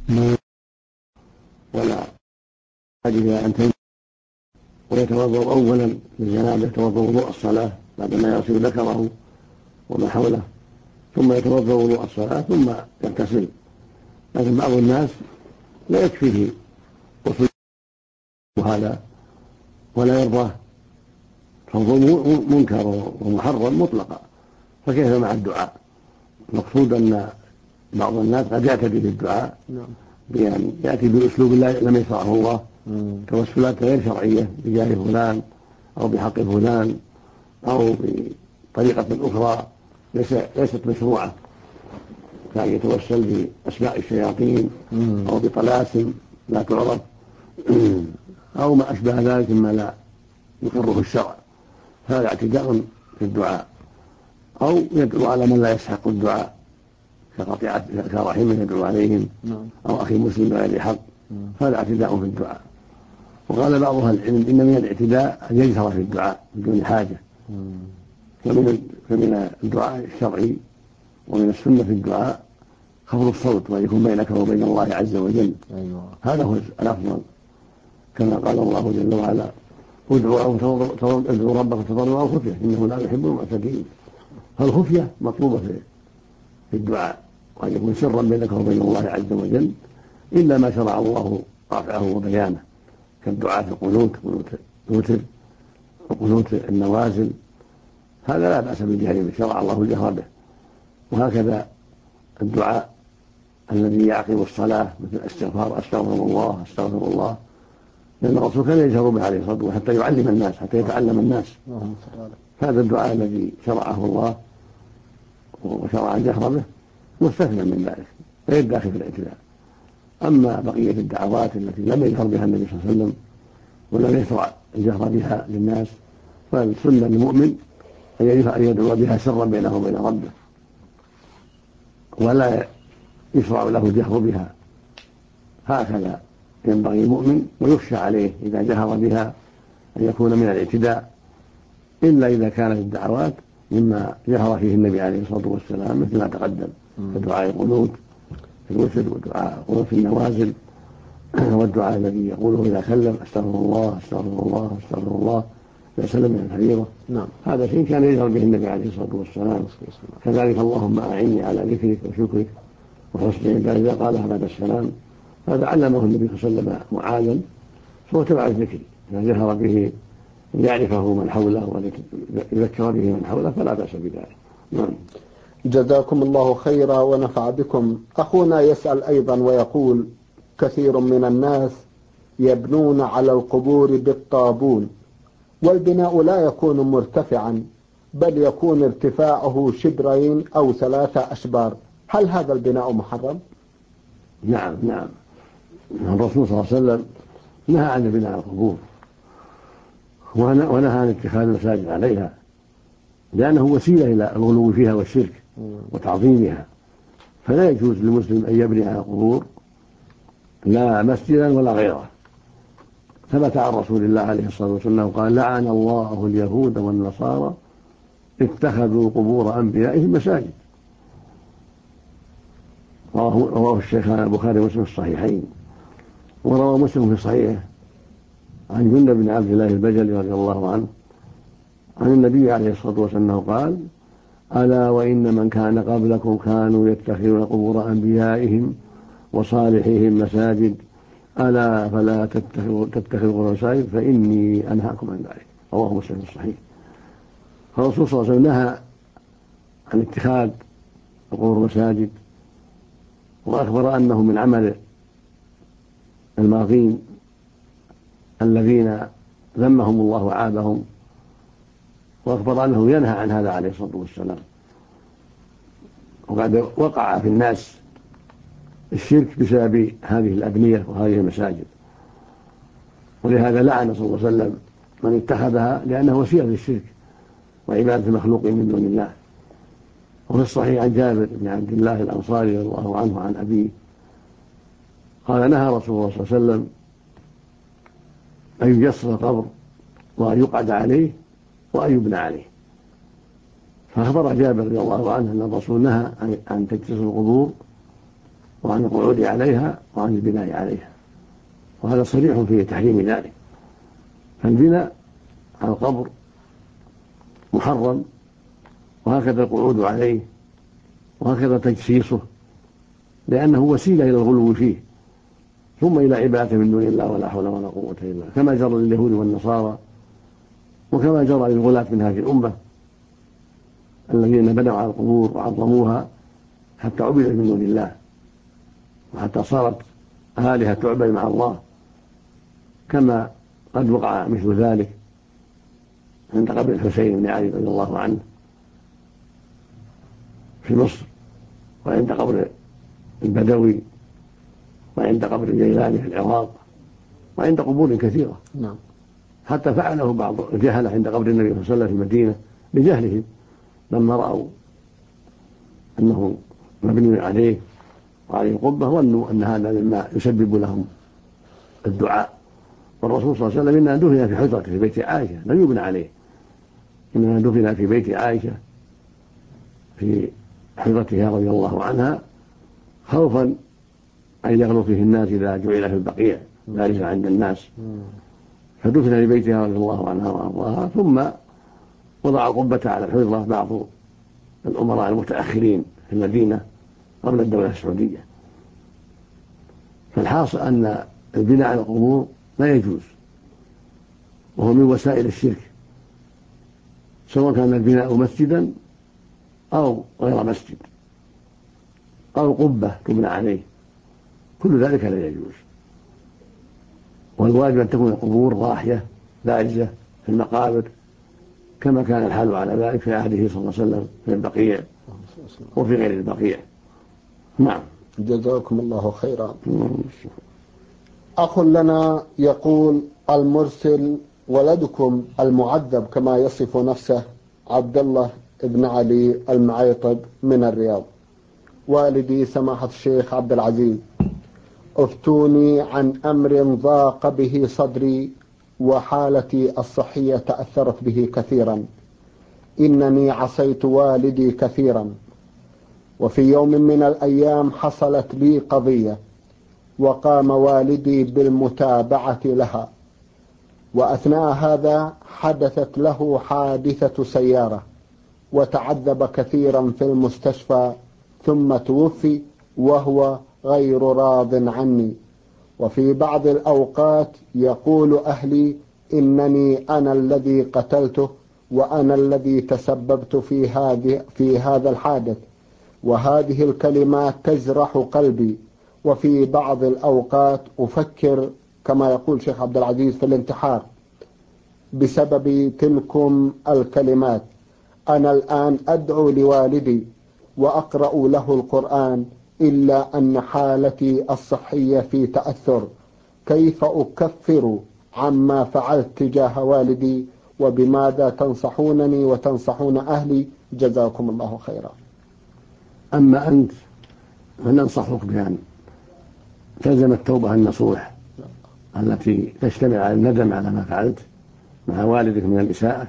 ولا حاجة أن تنزل ويتوضأ أولا للجنابة، يتوضأ وضوء الصلاة بعدما يغسل ذكره وما حوله، ثم يتوضأ وضوء الصلاة ثم يغتسل. لكن بعض الناس لا يكفيه وصول هذا ولا يرضاه، فالوضوء منكر ومحرم مطلقا، فكيف مع الدعاء؟ المقصود أن بعض الناس قد يعتدي في الدعاء بأن يأتي بأسلوب لم يشرعه الله، توسلات غير شرعية بجاه فلان أو بحق فلان أو بطريقة أخرى ليست مشروعة، كأن يتوسل بأسماء الشياطين أو بطلاسم لا تعرف أو ما أشبه ذلك مما لا يقره الشرع، هذا اعتداء في الدعاء. أو يدعو على من لا يستحق الدعاء كرحمه يدعو عليهم أو أخي مسلم بغير حق، هذا اعتداء في الدعاء. وقال بعض أهل العلم إن من الاعتداء أن يجهر في الدعاء بدون حاجة، فمن الدعاء الشرعي ومن السنة في الدعاء خفض الصوت وأن يكون بينك وبين الله عز وجل، هذا هو الأفضل، كما قال الله جل وعلا ادعوا ربك تضرعا وخفية إنه لا يحب المعتدين. فالخفية مطلوبة في الدعاء، وأن يكون سرا بينك وبين الله عز وجل، إلا ما شرع الله رفعه وبيانه كالدعاء في القنوت، قنوت الوتر وقنوت النوازل، هذا لا بأس بالجهر به، شرع الله الجهر به. وهكذا الدعاء الذي يعقب الصلاة مثل استغفار أستغفر الله أستغفر الله، لأن الرسول كان يجهر به عليه الصلاة والسلام حتى يعلم الناس، حتى يتعلم الناس. هذا الدعاء الذي شرعه الله وشرع الجهر به مستثنى من ذلك غير داخل في الاعتداء. أما بقية الدعوات التي لم يجهر بها النبي صلى الله عليه وسلم ولم يشرع الجهر بها للناس، فالسنة للمؤمن أن يدعو بها سرا بينه وبين ربه، ولا يشرع له الجهر بها. هكذا ينبغي المؤمن، ويخشى عليه إذا جهر بها أن يكون من الاعتداء، إلا إذا كانت الدعوات مما جهر فيه النبي عليه الصلاة والسلام مثل ما تقدم كدعاء القنوت في الوتر ودعاء قنوت في النوازل والدعاء الذي يقوله إذا سلم أستغفر الله أستغفر الله أستغفر الله إذا سلم من الفريضة. هذا شيء كان يجهر به النبي عليه الصلاة والسلام. كذلك اللهم أعني على ذكرك وشكرك وحسن عبادتك قالها بعد السلام، هذا علمه النبي صلى الله عليه وسلم معاذا، فهو تبع الذكر إذا جهر به يعرفه من حوله ويذكر به من حوله فلا بأس بذلك. جزاكم الله خيرا ونفع بكم. أخونا يسأل أيضا ويقول: كثير من الناس يبنون على القبور بالطابون، والبناء لا يكون مرتفعا بل يكون ارتفاعه شبرين أو 3 أشبار، هل هذا البناء محرم؟ نعم الرسول صلى الله عليه وسلم نهى عن البناء على القبور، ونهى عن اتخاذ المساجد عليها، لأنه وسيلة إلى الغلو فيها والشرك وتعظيمها، فلا يجوز للمسلم أن يبني على القبور لا مسجدا ولا غيره. ثبت عن رسول الله عليه الصلاة والسلام قال: لعن الله اليهود والنصارى اتخذوا قبور أنبيائهم مساجد. رواه الشيخان البخاري ومسلم في الصحيحين. وروى مسلم في صحيحه عن جندب بن عبد الله البجلي رضي الله عنه عن النبي عليه الصلاة والسلام قال: ألا وإن من كان قبلكم كانوا يتخذون قبور أنبيائهم وصالحيهم مساجد، ألا فلا تتخذوا قبور مساجد فإني أنهاكم عن ذلك. رواه مسلم في الصحيح. فالرسول صلى الله عليه وسلم نهى عن اتخاذ قبور مساجد، وأخبر أنه من عمل الماضين الذين ذمهم الله وعابهم، وأخبر أنه ينهى عن هذا عليه الصلاة والسلام. وقد وقع في الناس الشرك بسبب هذه الأبنية وهذه المساجد، ولهذا لعن صلى الله عليه وسلم من اتخذها، لأنه وسيلة للشرك وعبادة المخلوق من دون الله. وفي الصحيح عن جابر بن عبد الله الأنصاري رضي الله عنه عن أبيه قال: نهى رسول الله صلى الله عليه وسلم أن يجصر القبر وأن يقعد عليه وأن يبنى عليه. فأخبر جابر رضي الله عنه أن الرسول نهى عن تجسيس القبور وعن القعود عليها وعن البناء عليها، وهذا صريح في تحريم ذلك. فالبناء على القبر محرم، وهكذا القعود عليه، وهكذا تجسيسه، لأنه وسيلة إلى الغلو فيه ثم إلى عبادة من دون الله ولا حول ولا قوة إلا بالله، كما جرى لليهود والنصارى وكما جرى للغلاة من هذه الأمة الذين بنوا على القبور وعظموها حتى عبدت من دون الله وحتى صارت آلهة تعبد مع الله، كما قد وقع مثل ذلك عند قبر الحسين بن علي رضي الله عنه في مصر، وعند قبر البدوي، وعند قبر الجيلاني في العراق، وعند قبور كثيرة. حتى فعله بعض الجهلة عند قبر النبي صلى الله عليه وسلم في المدينة بجهلهم، لما رأوا أنه مبني عليه وعليه القبة ظنوا أن هذا مما يسبب لهم الدعاء. والرسول صلى الله عليه وسلم إنما دفن في حجرته في بيت عائشة، لم يبنى عليه، إنما دفن في بيت عائشة في حجرتها رضي الله عنها، خوفا أن يغلو فيه الناس إذا جعل في البقيع ذلك عند الناس، فدفن في بيتها رضي الله عنها وأرضاها. ثم وضع القبة على الحجرة بعض الأمراء المتأخرين في المدينة قبل الدولة السعودية. فالحاصل أن البناء على القبور لا يجوز، وهو من وسائل الشرك، سواء كان البناء مسجدا أو غير مسجد أو قبة تبنى عليه، كل ذلك لا يجوز. والواجب أن تكون القبور ضاحية بارزة في المقابر، كما كان الحال على ذلك في عهده صلى الله عليه وسلم في البقيع وفي غير البقيع. نعم. جزاكم الله خيرا. أخ لنا يقول: المرسل ولدكم المعذب كما يصف نفسه عبد الله بن علي المعيطب من الرياض. والدي سماحة الشيخ عبد العزيز، افتوني عن أمر ضاق به صدري وحالتي الصحية تأثرت به كثيرا. إنني عصيت والدي كثيرا، وفي يوم من الأيام حصلت لي قضية وقام والدي بالمتابعة لها، وأثناء هذا حدثت له حادثة سيارة وتعذب كثيرا في المستشفى ثم توفي وهو غير راض عني. وفي بعض الأوقات يقول أهلي إنني أنا الذي قتلته وأنا الذي تسببت في هذا الحادث، وهذه الكلمات تجرح قلبي. وفي بعض الأوقات أفكر كما يقول شيخ عبد العزيز في الانتحار بسبب تلكم الكلمات. أنا الآن أدعو لوالدي وأقرأ له القرآن، إلا أن حالتي الصحية في تأثر. كيف أكفر عما فعلت تجاه والدي؟ وبماذا تنصحونني وتنصحون أهلي؟ جزاكم الله خيرا. أما أنت فننصحك بأن تلزم التوبة النصوح التي تشتمل على الندم على ما فعلت مع والدك من الإساءة،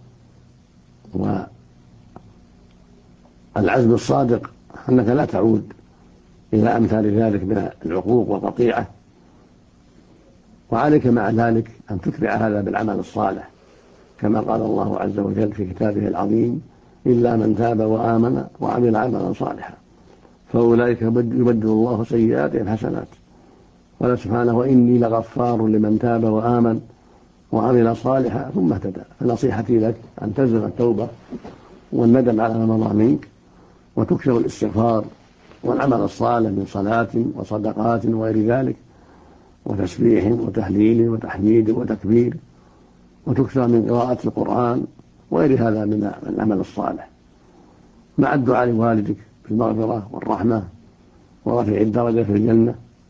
والعزم الصادق أنك لا تعود إلى أمثال ذلك من العقوق والقطيعة. وعليك مع ذلك أن تتبع هذا بالعمل الصالح، كما قال الله عز وجل في كتابه العظيم: إلا من تاب وآمن وعمل عملا صالحا فأولئك يبدل الله سيئاتهم حسنات. قال سبحانه: وإني لغفار لمن تاب وآمن وعمل صالحا ثم اهتدى. فنصيحتي لك أن تلزم التوبة والندم على ما مضى منك، وتكثر الاستغفار والعمل الصالح من صلاة وصدقات وغير ذلك، وتسبيح وتهليل وتحميد وتكبير، وتكثر من قراءة القرآن وغير هذا من العمل الصالح، مع الدعاء لوالدك بالمغفرة والرحمة ورفع الدرجة في الجنة.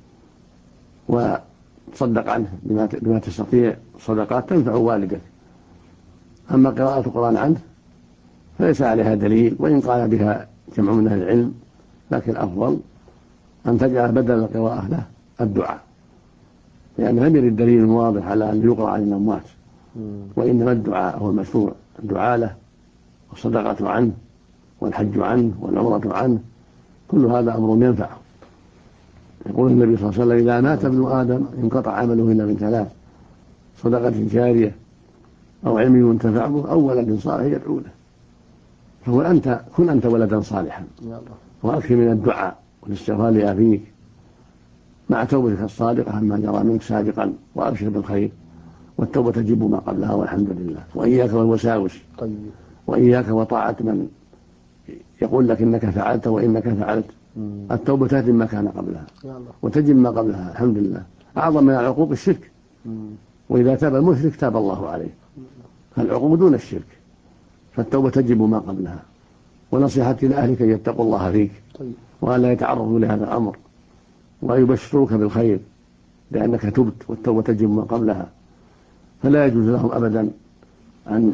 وتصدق عنه بما تستطيع، صدقات تنفع والدك. أما قراءة القرآن عنه فليس عليها دليل، وإن قال بها جمع من أهل العلم، لكن الأفضل أن تجعل بدل القراءة له الدعاء، لأن لم يرد دليل واضح على أن يقرأ عن الأموات، وإنما الدعاء هو المشروع، الدعاء له والصدقة عنه والحج عنه والعمرة عنه، كل هذا أمر ينفعه. يقول النبي صلى الله عليه وسلم إذا مات ابن آدم انقطع عمله إلا من ثلاث: صدقة جارية أو علم ينتفع به أو ولد صالح يدعو له. فهو أنت كن أنت ولدا صالحا وأكثر من الدعاء والاستغفار لأبيك مع توبتك الصادقة عما جرى منك سابقا، وأبشر بالخير، والتوبة تجب ما قبلها والحمد لله. وإياك والوساوس، وإياك وطاعة من يقول لك إنك فعلت وإنك فعلت. التوبة تهدم ما كان قبلها وتجب ما قبلها الحمد لله. أعظم من العقوق الشرك، وإذا تاب المشرك تاب الله عليه، فالعقوق دون الشرك، فالتوبة تجب ما قبلها. ونصيحتي لأهلك أن يتقوا الله فيك وألا يتعرضوا لهذا الأمر ويبشروك بالخير، لأنك تبت والتوبة تجب ما قبلها. فلا يجوز لهم أبدا أن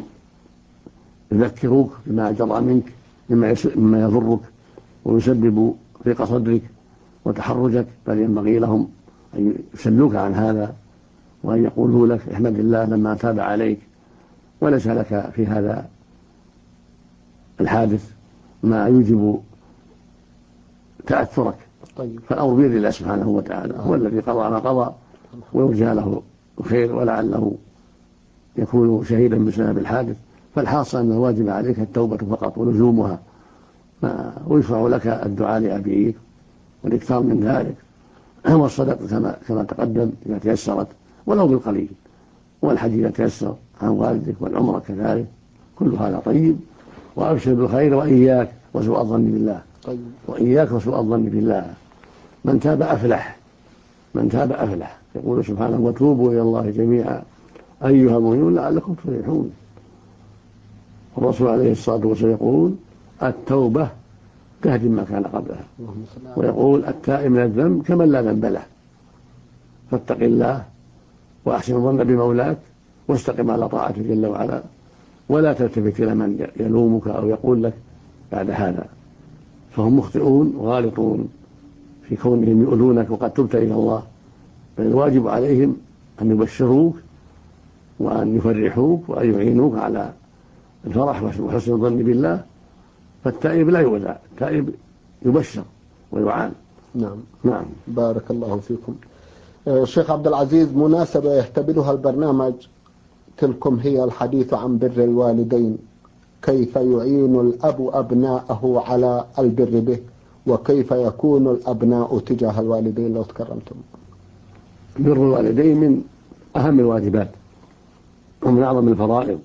يذكروك بما جرى منك مما يضرك ويسبب ضيق صدرك وتحرجك، بل ينبغي لهم أن يسلوك عن هذا وأن يقولوا لك احمد الله لما تاب عليك، وليس لك في هذا الحادث ما يوجب تأثرك. فالأمر بيد الله سبحانه وتعالى، هو الذي قضى ما قضى، ويرجى له الخير ولعله يكون شهيدا بسبب الحادث. فالحاصل أن الواجب عليك التوبة فقط ولزومها، ويشرع لك الدعاء لأبيك والإكثار من ذلك، والصدقة كما تقدم إذا تيسرت ولو بالقليل، والحج إذا تيسر عن والدك، والعمرة كذلك، كل هذا طيب. وأبشر بالخير وإياك وسوء الظن بالله. وإياك وسوء الظن بالله. من تاب أفلح، من تاب أفلح. يقول سبحانه وتوبوا إلى الله جميعا أيها المؤمنون لعلكم تفلحون. الرسول عليه الصلاة والسلام يقول التوبة تهدم ما كان قبلها، ويقول التائب من الذنب كمن لا ذنب له. فاتق الله وأحسن الظن بمولاك واستقم على طاعته جل وعلا، ولا تلتفت إلى من يلومك أو يقول لك بعد هذا، فهم مخطئون وغالطون في كونهم يؤذونك وقد تبت إلى الله. بل الواجب عليهم أن يبشروك وأن يفرحوك وأن يعينوك على الفرح وحسن الظن بالله. فالتائب لا يؤذى، التائب يبشر ويعان. نعم. بارك الله فيكم. الشيخ عبد العزيز، مناسبة يحتملها البرنامج تلكم هي الحديث عن بر الوالدين، كيف يعين الأب أبناءه على البر به، وكيف يكون الأبناء تجاه الوالدين لو تكرمتم. بر الوالدين من أهم الواجبات ومن أعظم الفرائض،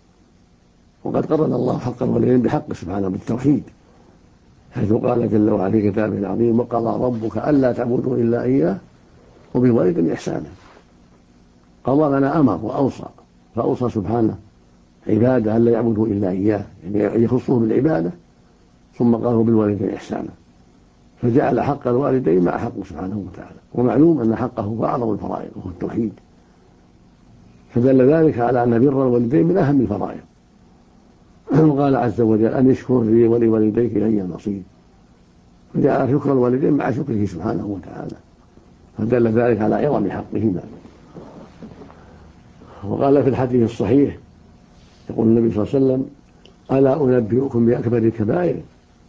وقد قرن الله حق الوالدين بحق سبحانه بالتوحيد، حيث قال جل وعلا في كتابه العظيم وقضى ربك ألا تعبدوا إلا إياه وبالوالدين إحسانا. قضى لنا أمر وأوصى، فأوصى سبحانه عباده ألا يعبدوا إلا إياه، يعني يخصه بالعبادة، ثم قال بالوالدين إحسانا، فجعل حق الوالدين مع حقه سبحانه وتعالى. ومعلوم أن حقه هو أعظم الفرائض وهو التوحيد، فدل ذلك على أن بر الوالدين من أهم الفرائض. وقال عز وجل أن اشكر لي ولوالديك إلي المصير، فجعل شكر الوالدين مع شكره سبحانه وتعالى، فدل ذلك على عظم حقهما. وقال في الحديث الصحيح يقول النبي صلى الله عليه وسلم ألا أنبئكم بأكبر الكبائر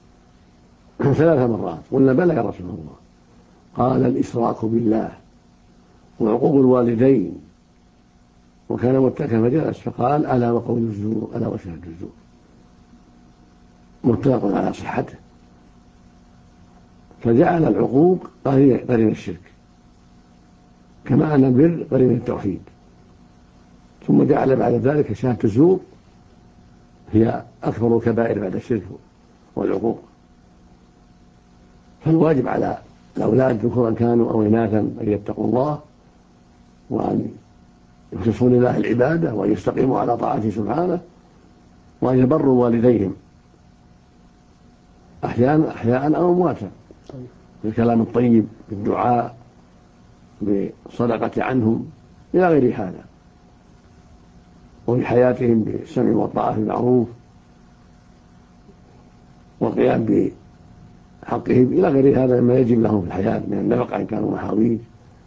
3 مرات. قلنا بلى يا رسول الله. قال الإشراك بالله وعقوق الوالدين، وكان متكئا فجلس فقال ألا وقول الزور ألا وشهادة الزور. متفق على صحته. فجعل العقوق قرين الشرك، كما أن البر قرين التوحيد، ثم جعل بعد ذلك شهادة الزور هي أكبر الكبائر بعد الشرك والعقوق. فالواجب على الأولاد ذكورا كانوا أو إناثا أن يتقوا الله وأن يخلصوا لله العبادة وأن يستقيموا على طاعته سبحانه، وأن يبروا والديهم أحياء أو أمواتا بالكلام الطيب، بالدعاء، بالصدقة عنهم إلى غير هذا، وفي حياتهم بالسمع والطاعة بالمعروف والقيام بحقهم إلى غير هذا مما يجب لهم في الحياة من النفقة إن كانوا محاويج،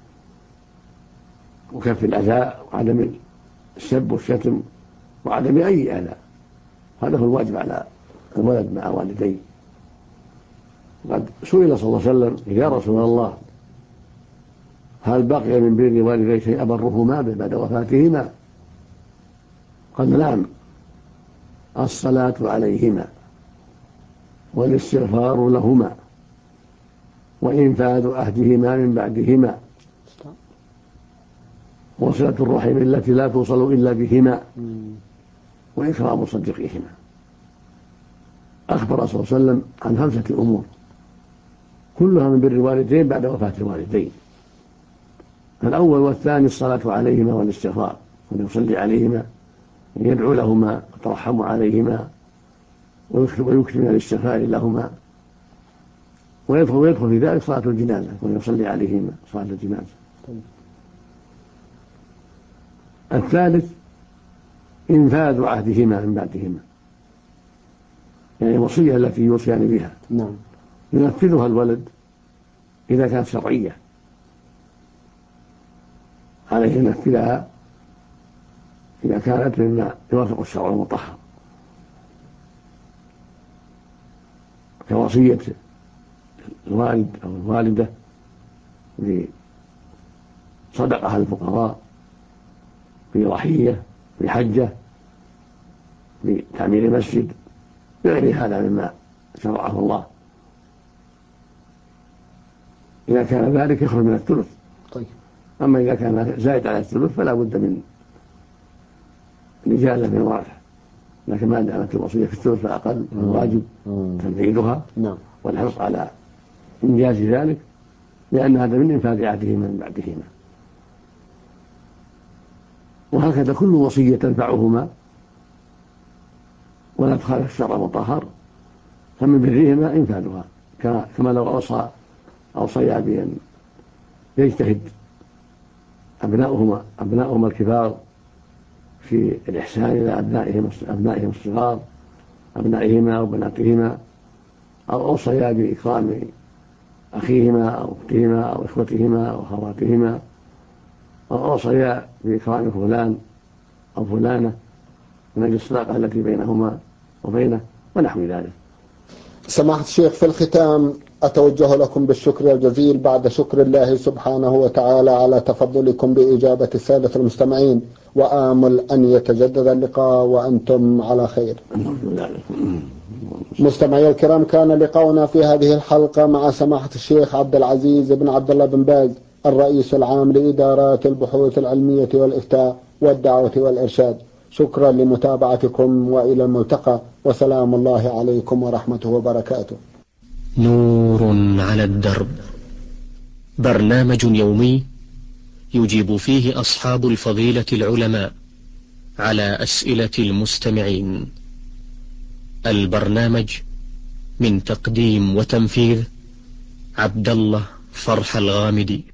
وكف الأذى وعدم السب والشتم وعدم أي أذى. هذا هو الواجب على الولد مع والديه. قد سئل صلى الله عليه وسلم يا رسول الله هل بقي من بر والديه شيء أبرهما به بعد وفاتهما؟ قال نعم، الصلاة عليهما والاستغفار لهما وإنفاذ عهدهما من بعدهما وصلة الرحم التي لا توصل إلا بهما وإكرام صديقهما. أخبر صلى الله عليه وسلم عن 5 أمور كلها من بر الوالدين بعد وفاة الوالدين. الأول والثاني الصلاة عليهما والاستغفار، ويصلي عليهما يدعو لهما ويترحم عليهما ويكثر من الاستغفار لهما، ويدخل في ذلك صلاة الجنازة ويصلي عليهما صلاة الجنازة. الثالث إنفاذ عهدهما من بعدهما، يعني الوصية التي يوصيان بها ينفذها الولد إذا كانت شرعية، عليه ينفذها إذا كانت مما يوافق الشرع المطهر، كوصية الوالد أو الوالدة بصدقة للفقراء، بضحية، بحجة، بتعمير مسجد، بغير هذا مما شرعه الله. إذا كان ذلك يخرج من الثلث. أما إذا كان زائد على الثلث فلا بد من الإجازة من الورثة، لكن ما دامت الوصية في الثلث فأقل الواجب تنفيذها والحرص على إنجاز ذلك، لأن هذا من إنفاذ عهدهما من بعدهما. وهكذا كل وصية تنفعهما ولا تخالف الشرع المطهر فمن برهما إنفاذها، كما لو أوصيا بأن يجتهد أبناؤهما الكبار في الإحسان إلى أبنائهم الصغار، أبنائهما أو بناتهما، أو أوصيا بإكرام أخيهما أو أختهما أو إخوتهما أو أخواتهما، أو أوصيا بإكرام فلان أو فلانة من أجل الصداقة التي بينهما وبينه ونحو ذلك. سماحة الشيخ، في الختام أتوجه لكم بالشكر الجزيل بعد شكر الله سبحانه وتعالى على تفضلكم بإجابة السادة المستمعين، وآمل أن يتجدد اللقاء وأنتم على خير. مستمعي الكرام، كان لقاؤنا في هذه الحلقة مع سماحة الشيخ عبد العزيز بن عبد الله بن باز، الرئيس العام لإدارات البحوث العلمية والإفتاء والدعوة والإرشاد. شكرا لمتابعتكم وإلى الملتقى، وسلام الله عليكم ورحمته وبركاته. نور على الدرب، برنامج يومي يجيب فيه أصحاب الفضيلة العلماء على أسئلة المستمعين. البرنامج من تقديم وتنفيذ عبد الله فرح الغامدي.